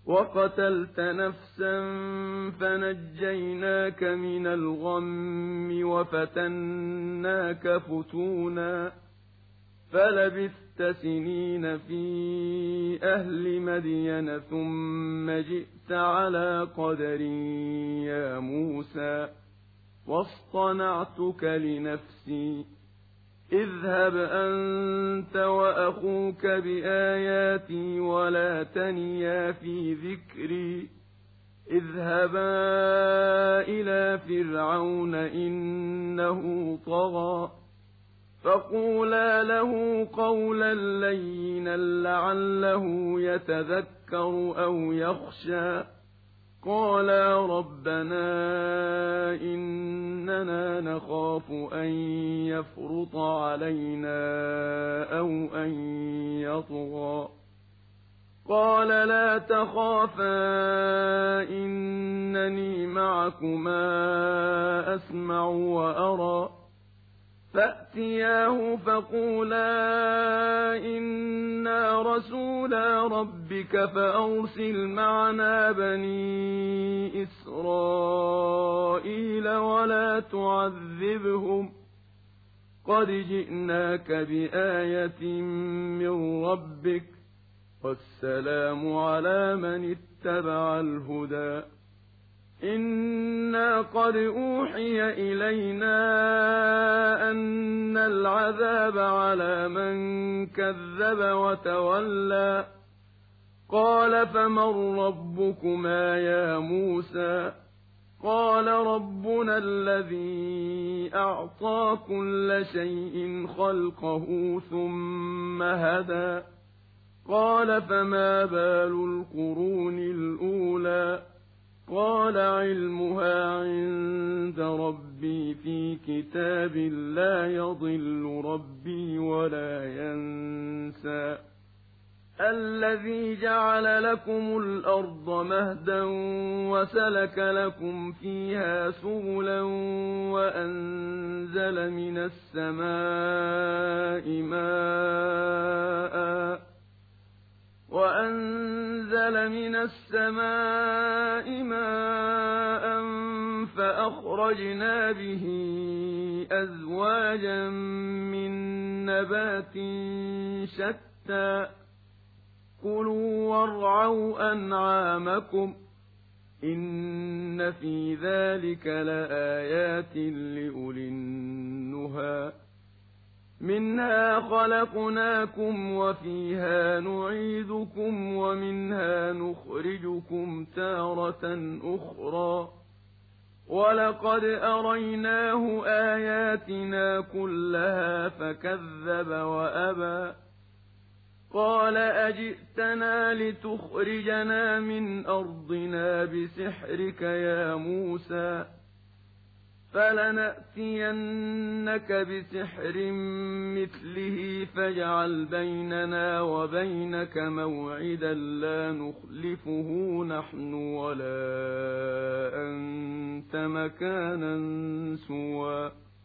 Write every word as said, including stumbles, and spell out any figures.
وقتلت نفسا فنجيناك من الغم وفتناك فتونا فلبثت سنين في أهل مدين ثم جئت على قدر يا موسى واصطنعتك لنفسي اذهب أنت وأخوك بآياتي ولا تنيا في ذكري اذهبا إلى فرعون إنه طغى فقولا له قولا لينا لعله يتذكر أو يخشى قالا ربنا إننا نخاف أن يفرط علينا أو أن يطغى قال لا تخافا إنني معكما أسمع وأرى فأتياه فقولا إنا رسولا ربك فأرسل معنا بني إسرائيل ولا تعذبهم قد جئناك بآية من ربك والسلام على من اتبع الهدى إنا قد أوحي إلينا أن العذاب على من كذب وتولى قال فمن ربكما يا موسى قال ربنا الذي أعطى كل شيء خلقه ثم هدى قال فما بال القرون الأولى قال علمها عند ربي في كتاب لا يضل ربي ولا ينسى الذي جعل لكم الأرض مهدا وسلك لكم فيها سبلا وأنزل من السماء ماء وأنزل من السماء ماء فأخرجنا به أزواجا من نبات شتى كلوا وارعوا أنعامكم إن في ذلك لآيات لأولي النهى منها خلقناكم وفيها نعيدكم ومنها نخرجكم تارة أخرى ولقد أريناه آياتنا كلها فكذب وأبى قال أجئتنا لتخرجنا من أرضنا بسحرك يا موسى فلنأتينك بسحر مثله فاجعل بيننا وبينك موعدا لا نخلفه نحن ولا أنت مكانا سوى